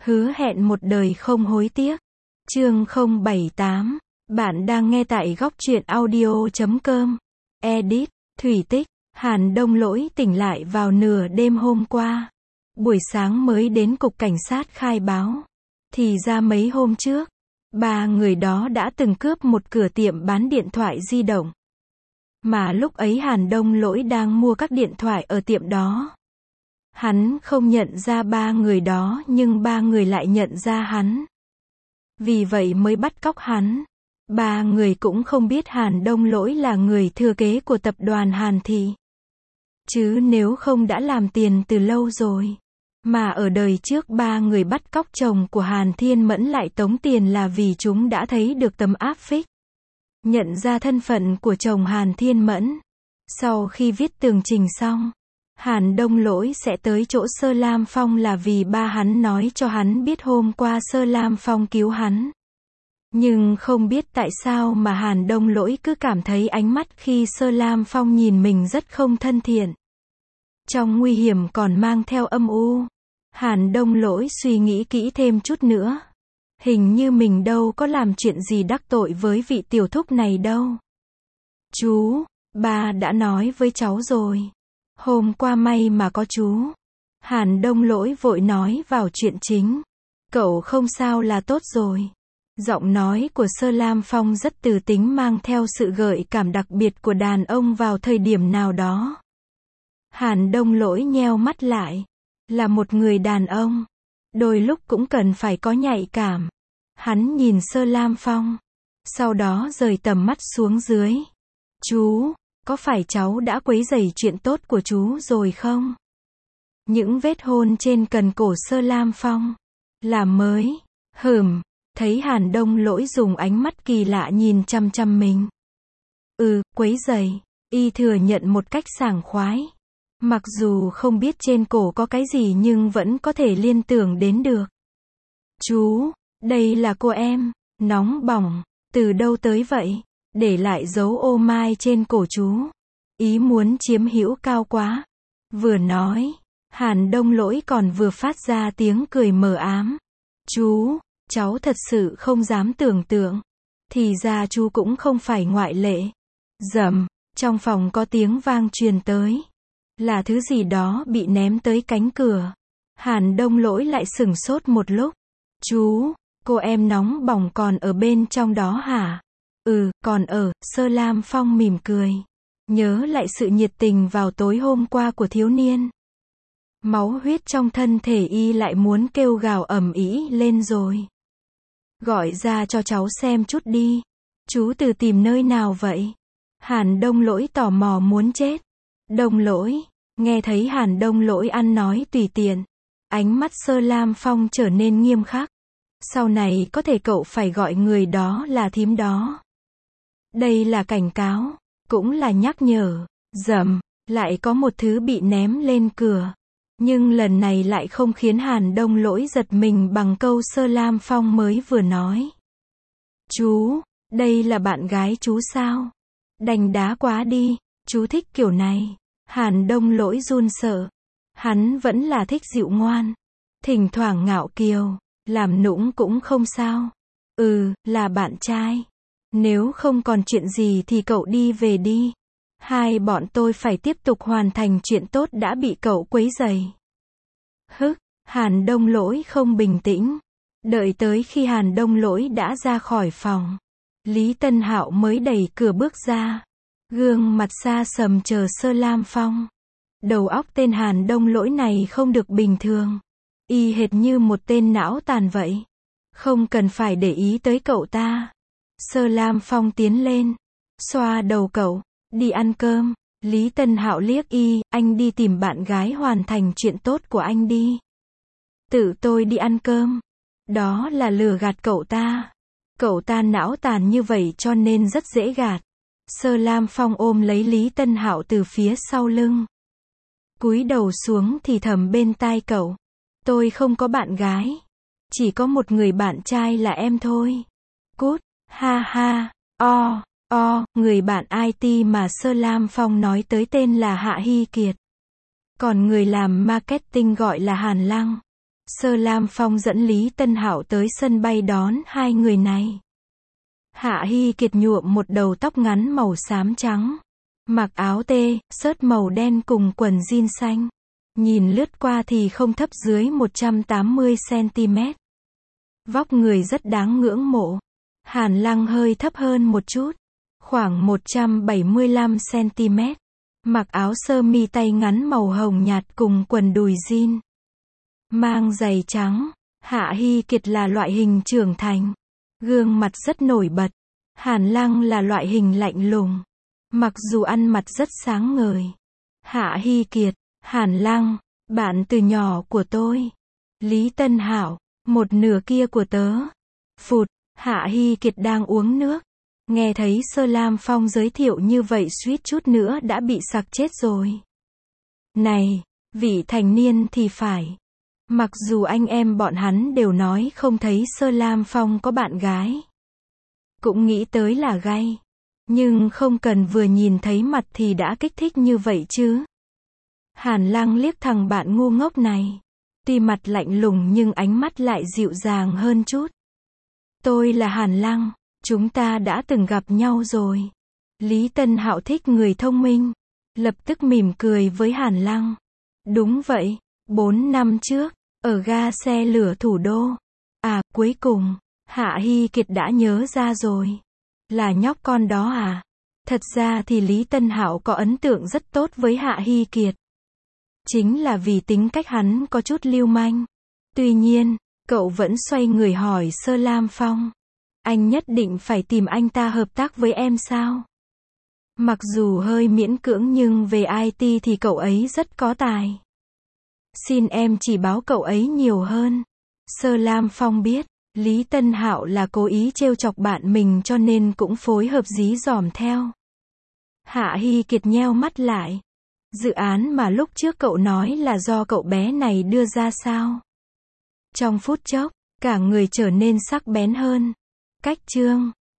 Hứa hẹn một đời không hối tiếc. Chương 078. Bạn đang nghe tại góc truyện audio.com. Edit. Thủy tích. Hàn Đông Lỗi tỉnh lại vào nửa đêm hôm qua. Buổi sáng mới đến cục cảnh sát khai báo. Thì ra mấy hôm trước, ba người đó đã từng cướp một cửa tiệm bán điện thoại di động. Mà lúc ấy Hàn Đông Lỗi đang mua các điện thoại ở tiệm đó. Hắn không nhận ra ba người đó nhưng ba người lại nhận ra hắn. Vì vậy mới bắt cóc hắn. Ba người cũng không biết Hàn Đông Lỗi là người thừa kế của tập đoàn Hàn Thị. Chứ nếu không đã làm tiền từ lâu rồi. Mà ở đời trước ba người bắt cóc chồng của Hàn Thiên Mẫn lại tống tiền là vì chúng đã thấy được tấm áp phích. Nhận ra thân phận của chồng Hàn Thiên Mẫn. Sau khi viết tường trình xong, Hàn Đông Lỗi sẽ tới chỗ Sơ Lam Phong là vì ba hắn nói cho hắn biết hôm qua Sơ Lam Phong cứu hắn. Nhưng không biết tại sao mà Hàn Đông Lỗi cứ cảm thấy ánh mắt khi Sơ Lam Phong nhìn mình rất không thân thiện. Trong nguy hiểm còn mang theo âm u. Hàn Đông Lỗi suy nghĩ kỹ thêm chút nữa. Hình như mình đâu có làm chuyện gì đắc tội với vị tiểu thúc này đâu. Chú, ba đã nói với cháu rồi. Hôm qua may mà có chú. Hàn Đông Lỗi vội nói vào chuyện chính. Cậu không sao là tốt rồi. Giọng nói của Sơ Lam Phong rất từ tính mang theo sự gợi cảm đặc biệt của đàn ông vào thời điểm nào đó. Hàn Đông Lỗi nheo mắt lại. Là một người đàn ông. Đôi lúc cũng cần phải có nhạy cảm. Hắn nhìn Sơ Lam Phong. Sau đó rời tầm mắt xuống dưới. Chú, có phải cháu đã quấy rầy chuyện tốt của chú rồi không? Những vết hôn trên cần cổ Sơ Lam Phong. Là mới. Thấy Hàn Đông Lỗi dùng ánh mắt kỳ lạ nhìn chăm chăm mình. Quấy rầy. Y thừa nhận một cách sảng khoái. Mặc dù không biết trên cổ có cái gì nhưng vẫn có thể liên tưởng đến được. Chú, đây là cô em, nóng bỏng, từ đâu tới vậy? Để lại dấu ô mai trên cổ chú. Ý muốn chiếm hữu cao quá. Vừa nói, Hàn Đông Lỗi còn vừa phát ra tiếng cười mờ ám. Chú, cháu thật sự không dám tưởng tượng. Thì ra chú cũng không phải ngoại lệ. Rầm, trong phòng có tiếng vang truyền tới. Là thứ gì đó bị ném tới cánh cửa. Hàn Đông Lỗi lại sửng sốt một lúc. Chú, cô em nóng bỏng còn ở bên trong đó hả? Còn ở. Sơ Lam Phong mỉm cười. Nhớ lại sự nhiệt tình vào tối hôm qua của thiếu niên. Máu huyết trong thân thể y lại muốn kêu gào ầm ĩ lên rồi. Gọi ra cho cháu xem chút đi. Chú từ tìm nơi nào vậy? Hàn Đông Lỗi tò mò muốn chết. Đông Lỗi. Nghe thấy Hàn Đông Lỗi ăn nói tùy tiện. Ánh mắt Sơ Lam Phong trở nên nghiêm khắc. Sau này có thể cậu phải gọi người đó là thím đó. Đây là cảnh cáo. Cũng là nhắc nhở. Rầm. Lại có một thứ bị ném lên cửa. Nhưng lần này lại không khiến Hàn Đông Lỗi giật mình bằng câu Sơ Lam Phong mới vừa nói. Chú, đây là bạn gái chú sao? Đành đá quá đi. Chú thích kiểu này. Hàn Đông Lỗi run sợ. Hắn vẫn là thích dịu ngoan. Thỉnh thoảng ngạo kiều. Làm nũng cũng không sao. Là bạn trai. Nếu không còn chuyện gì thì cậu đi về đi. Hai bọn tôi phải tiếp tục hoàn thành chuyện tốt đã bị cậu quấy rầy. Hàn Đông Lỗi không bình tĩnh. Đợi tới khi Hàn Đông Lỗi đã ra khỏi phòng. Lý Tân Hạo mới đẩy cửa bước ra. Gương mặt xa sầm chờ Sơ Lam Phong. Đầu óc tên Hàn Đông Lỗi này không được bình thường. Y hệt như một tên não tàn vậy. Không cần phải để ý tới cậu ta. Sơ Lam Phong tiến lên. Xoa đầu cậu. Đi ăn cơm. Lý Tân Hạo liếc y. Anh đi tìm bạn gái hoàn thành chuyện tốt của anh đi. Tự tôi đi ăn cơm. Đó là lừa gạt cậu ta. Cậu ta não tàn như vậy cho nên rất dễ gạt. Sơ Lam Phong ôm lấy Lý Tân Hạo từ phía sau lưng. Cúi đầu xuống thì thầm bên tai cậu. Tôi không có bạn gái. Chỉ có một người bạn trai là em thôi. Cút. Ha ha. Người bạn IT mà Sơ Lam Phong nói tới tên là Hạ Hy Kiệt. Còn người làm marketing gọi là Hàn Lăng. Sơ Lam Phong dẫn Lý Tân Hạo tới sân bay đón hai người này. Hạ Hy Kiệt nhuộm một đầu tóc ngắn màu xám trắng, mặc áo t-shirt màu đen cùng quần jean xanh. Nhìn lướt qua thì không thấp dưới 180cm. Vóc người rất đáng ngưỡng mộ. Hàn Lăng hơi thấp hơn một chút, khoảng 175cm. Mặc áo sơ mi tay ngắn màu hồng nhạt cùng quần đùi jean. Mang giày trắng. Hạ Hy Kiệt là loại hình trưởng thành. Gương mặt rất nổi bật. Hàn Lăng là loại hình lạnh lùng. Mặc dù ăn mặc rất sáng ngời. Hạ Hy Kiệt, Hàn Lăng, bạn từ nhỏ của tôi. Lý Tân Hạo, một nửa kia của tớ. Phụt, Hạ Hy Kiệt đang uống nước. Nghe thấy Sơ Lam Phong giới thiệu như vậy suýt chút nữa đã bị sặc chết rồi. Này, vị thành niên thì phải. Mặc dù anh em bọn hắn đều nói không thấy Sơ Lam Phong có bạn gái. Cũng nghĩ tới là gay. Nhưng không cần vừa nhìn thấy mặt thì đã kích thích như vậy chứ. Hàn Lăng liếc thằng bạn ngu ngốc này. Tuy mặt lạnh lùng nhưng ánh mắt lại dịu dàng hơn chút. Tôi là Hàn Lăng, chúng ta đã từng gặp nhau rồi. Lý Tân Hạo thích người thông minh. Lập tức mỉm cười với Hàn Lăng. Đúng vậy, 4 năm trước, ở ga xe lửa thủ đô. À, cuối cùng, Hạ Hy Kiệt đã nhớ ra rồi. Là nhóc con đó à? Thật ra thì Lý Tân Hạo có ấn tượng rất tốt với Hạ Hy Kiệt. Chính là vì tính cách hắn có chút lưu manh. Tuy nhiên, cậu vẫn xoay người hỏi Sơ Lam Phong. Anh nhất định phải tìm anh ta hợp tác với em sao? Mặc dù hơi miễn cưỡng nhưng về IT thì cậu ấy rất có tài. Xin em chỉ báo cậu ấy nhiều hơn. Sơ Lam Phong biết, Lý Tân Hạo là cố ý trêu chọc bạn mình cho nên cũng phối hợp dí dỏm theo. Hạ Hy Kiệt nheo mắt lại. Dự án mà lúc trước cậu nói là do cậu bé này đưa ra sao? Trong phút chốc, cả người trở nên sắc bén hơn. Cách chương